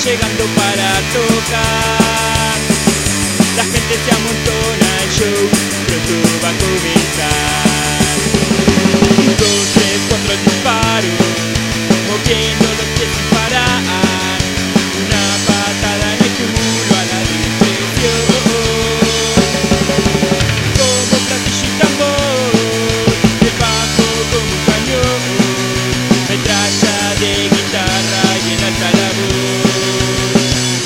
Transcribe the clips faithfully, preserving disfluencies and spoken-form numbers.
llegando para tocar. La gente se amontona, el show pronto va a comenzar. Un, dos, tres, cuatro disparos, moviendo los pies sin parar. Una patada en el cúmulo a la depresión. Como platillo y tambor, el bajo como un cañón, metralla de guitarra y en alta la voz.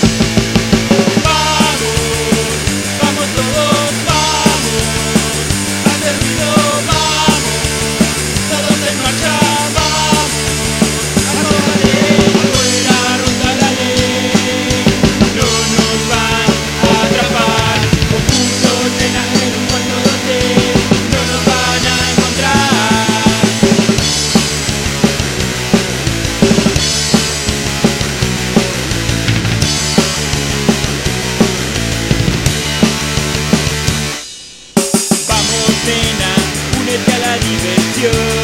Vamos, vamos todos, vamos, hacer ruido, vamos, todos en marcha, vamos, a toda ley, afuera ronda la ley, no nos van a atrapar, confusos en aquel cuarto donde no nos van a encontrar. Vamos nena, únete a la diversión,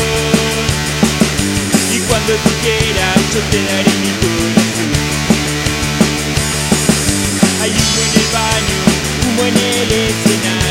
y cuando tú quieras yo te daré mi corazón. Hay humo en el baño, humo en el escenario.